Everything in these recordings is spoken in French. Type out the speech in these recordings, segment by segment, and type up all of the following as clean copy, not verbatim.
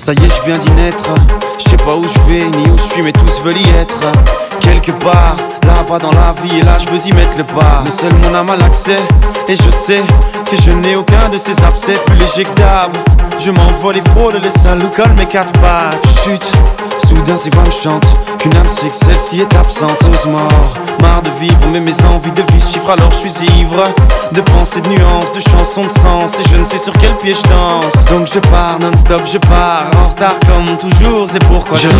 Ça y est, je viens d'y naître. Je sais pas où je vais ni où je suis, mais tous veulent y être. Quelque part, là-bas dans la vie, et là je veux y mettre le pas. Mais seul mon âme a l'accès, et je sais que je n'ai aucun de ces abcès. Plus léger que d'hab, je m'envole et frôle les salles où collent mes quatre pattes. Chut, soudain ces voix me chantent qu'une âme sait que celle-ci est absente. Ose mort, marre de vivre, mais mes envies de vie chiffrent, alors je suis ivre de pensées, de nuances, de chansons, de sens, et je ne sais sur quel pied je danse. Donc je pars non-stop, je pars en retard comme toujours, c'est pourquoi je...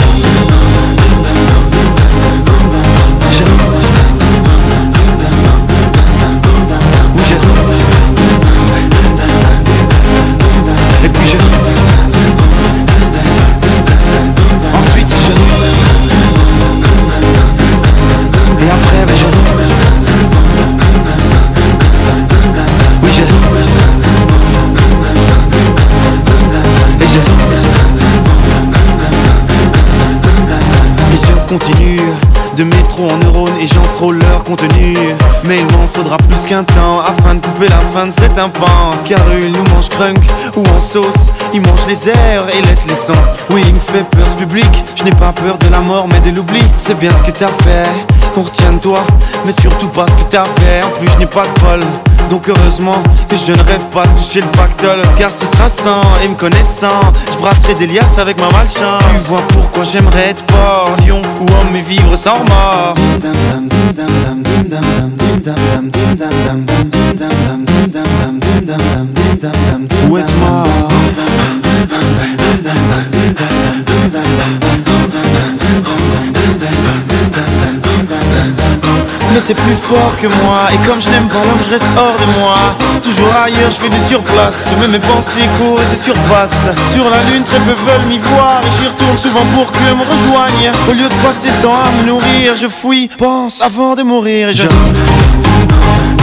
Et puis je... Ensuite je... Et après ben je... Oui je... Et je... Et je continue de métro en neurones et j'en frôle leur contenu. Mais il m'en faudra plus qu'un temps afin de couper la fin de cet impan. Car ils nous mangent crunk ou en sauce, ils mangent les airs et laissent les sangs. Oui, il me fait peur ce public, je n'ai pas peur de la mort mais de l'oubli. C'est bien ce que t'as fait, qu'on retienne toi, mais surtout pas ce que t'as fait. En plus je n'ai pas de bol, donc heureusement que je ne rêve pas de toucher le pactole. Car ce sera sans, et me connaissant, je brasserai des liasses avec ma malchance. Tu vois pourquoi j'aimerais être porc, lion ou homme et vivre sans remords. Où est mort? Mais c'est plus fort que moi, et comme je n'aime pas l'homme, je reste hors de moi. Toujours ailleurs, je fais du surplace, mais mes pensées courent et se surpassent. Sur la lune, très peu veulent m'y voir, et j'y retourne souvent pour que me rejoignent. Au lieu de passer le temps à me nourrir, je fouille, pense avant de mourir, et je...